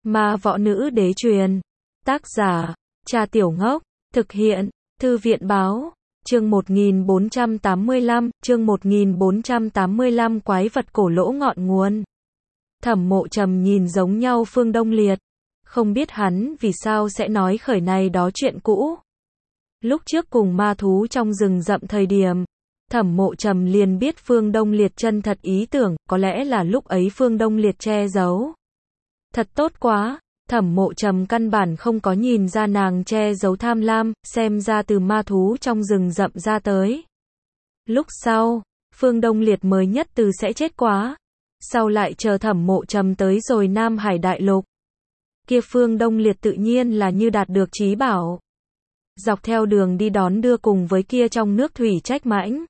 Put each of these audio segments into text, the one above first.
Ma võ nữ đế truyền. Tác giả, Cha Tiểu Ngốc. Thực hiện, Thư viện báo. Chương 1485, chương 1485 quái vật cổ lỗ ngọn nguồn. Thẩm Mộ Trầm nhìn giống nhau Phương Đông Liệt. Không biết hắn vì sao sẽ nói khởi này đó chuyện cũ. Lúc trước cùng ma thú trong rừng rậm thời điểm, Thẩm Mộ Trầm liền biết Phương Đông Liệt chân thật ý tưởng, có lẽ là lúc ấy Phương Đông Liệt che giấu. Thật tốt quá, Thẩm Mộ Trầm căn bản không có nhìn ra nàng che giấu tham lam, xem ra từ ma thú trong rừng rậm ra tới. Lúc sau, Phương Đông Liệt mới nhất từ sẽ chết quá. Sau lại chờ Thẩm Mộ Trầm tới rồi Nam Hải Đại Lục. Kia Phương Đông Liệt tự nhiên là như đạt được chí bảo. Dọc theo đường đi đón đưa cùng với kia trong nước thủy trách mãnh.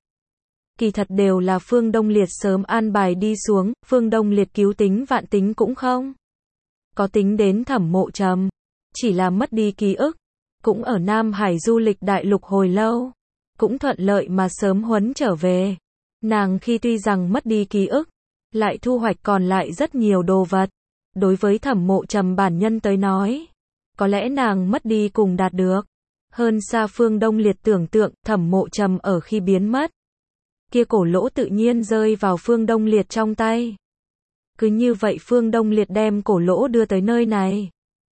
Kỳ thật đều là Phương Đông Liệt sớm an bài đi xuống, Phương Đông Liệt cứu tính vạn tính cũng không có tính đến Thẩm Mộ Trầm, chỉ là mất đi ký ức, cũng ở Nam Hải du lịch đại lục hồi lâu, cũng thuận lợi mà sớm huấn trở về. Nàng khi tuy rằng mất đi ký ức, lại thu hoạch còn lại rất nhiều đồ vật. Đối với Thẩm Mộ Trầm bản nhân tới nói, có lẽ nàng mất đi cùng đạt được hơn xa Phương Đông Liệt tưởng tượng. Thẩm Mộ Trầm ở khi biến mất, kia cổ lỗ tự nhiên rơi vào Phương Đông Liệt trong tay. Cứ như vậy Phương Đông Liệt đem cổ lỗ đưa tới nơi này.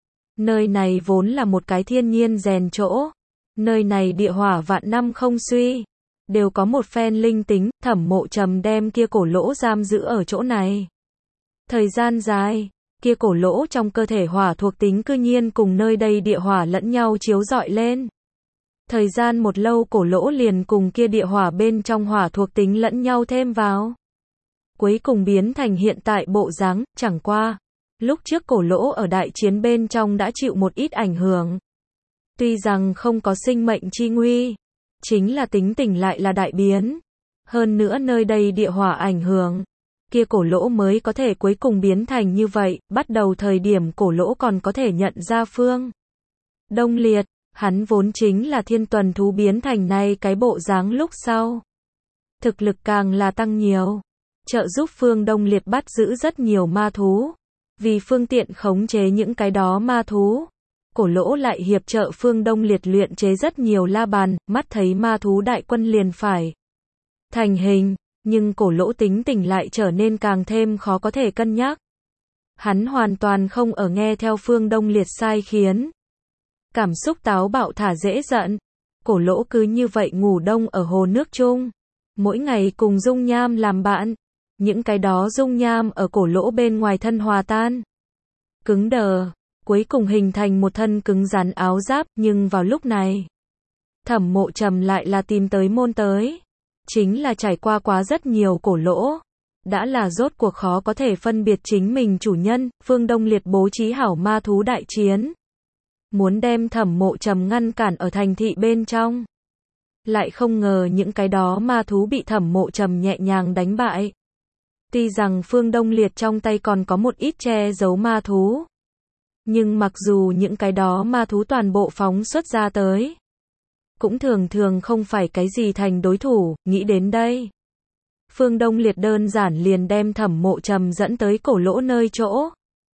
Nơi này vốn là một cái thiên nhiên rèn chỗ. Nơi này địa hỏa vạn năm không suy, đều có một phen linh tính. Thẩm Mộ Trầm đem kia cổ lỗ giam giữ ở chỗ này. Thời gian dài, kia cổ lỗ trong cơ thể hỏa thuộc tính cư nhiên cùng nơi đây địa hỏa lẫn nhau chiếu rọi lên. Thời gian một lâu cổ lỗ liền cùng kia địa hỏa bên trong hỏa thuộc tính lẫn nhau thêm vào. Cuối cùng biến thành hiện tại bộ dáng. Chẳng qua, lúc trước cổ lỗ ở đại chiến bên trong đã chịu một ít ảnh hưởng. Tuy rằng không có sinh mệnh chi nguy, chính là tính tình lại là đại biến. Hơn nữa nơi đây địa hỏa ảnh hưởng, kia cổ lỗ mới có thể cuối cùng biến thành như vậy. Bắt đầu thời điểm cổ lỗ còn có thể nhận ra Phương Đông Liệt, hắn vốn chính là thiên tuần thú biến thành này cái bộ dáng lúc sau. Thực lực càng là tăng nhiều, trợ giúp Phương Đông Liệt bắt giữ rất nhiều ma thú. Vì phương tiện khống chế những cái đó ma thú, cổ lỗ lại hiệp trợ Phương Đông Liệt luyện chế rất nhiều la bàn, mắt thấy ma thú đại quân liền phải thành hình. Nhưng cổ lỗ tính tình lại trở nên càng thêm khó có thể cân nhắc. Hắn hoàn toàn không ở nghe theo Phương Đông Liệt sai khiến. Cảm xúc táo bạo thả dễ giận. Cổ lỗ cứ như vậy ngủ đông ở hồ nước chung. Mỗi ngày cùng dung nham làm bạn. Những cái đó dung nham ở cổ lỗ bên ngoài thân hòa tan, cứng đờ, cuối cùng hình thành một thân cứng rắn áo giáp. Nhưng vào lúc này, Thẩm Mộ Trầm lại là tìm tới môn tới. Chính là trải qua quá rất nhiều cổ lỗ, đã là rốt cuộc khó có thể phân biệt chính mình chủ nhân. Phương Đông Liệt bố trí hảo ma thú đại chiến, muốn đem Thẩm Mộ Trầm ngăn cản ở thành thị bên trong. Lại không ngờ những cái đó ma thú bị Thẩm Mộ Trầm nhẹ nhàng đánh bại. Tuy rằng Phương Đông Liệt trong tay còn có một ít che giấu ma thú, nhưng mặc dù những cái đó ma thú toàn bộ phóng xuất ra tới, cũng thường thường không phải cái gì thành đối thủ. Nghĩ đến đây, Phương Đông Liệt đơn giản liền đem Thẩm Mộ Trầm dẫn tới cổ lỗ nơi chỗ.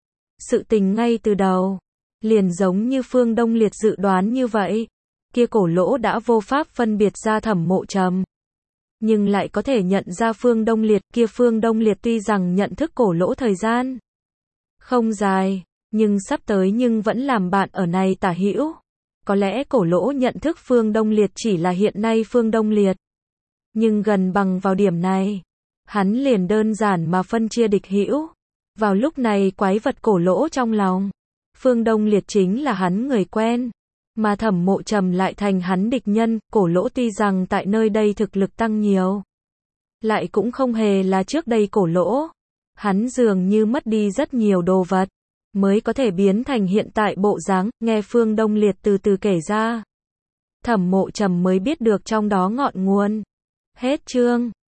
Sự tình ngay từ đầu, liền giống như Phương Đông Liệt dự đoán như vậy, kia cổ lỗ đã vô pháp phân biệt ra Thẩm Mộ Trầm, nhưng lại có thể nhận ra Phương Đông Liệt. Kia Phương Đông Liệt tuy rằng nhận thức cổ lỗ thời gian không dài, nhưng sắp tới nhưng vẫn làm bạn ở này tả hữu. Có lẽ cổ lỗ nhận thức Phương Đông Liệt chỉ là hiện nay Phương Đông Liệt, nhưng gần bằng vào điểm này, hắn liền đơn giản mà phân chia địch hữu. Vào lúc này quái vật cổ lỗ trong lòng, Phương Đông Liệt chính là hắn người quen, mà Thẩm Mộ Trầm lại thành hắn địch nhân. Cổ lỗ tuy rằng tại nơi đây thực lực tăng nhiều, lại cũng không hề là trước đây cổ lỗ. Hắn dường như mất đi rất nhiều đồ vật, mới có thể biến thành hiện tại bộ dáng. Nghe Phương Đông Liệt từ từ kể ra, Thẩm Mộ Trầm mới biết được trong đó ngọn nguồn. Hết chương.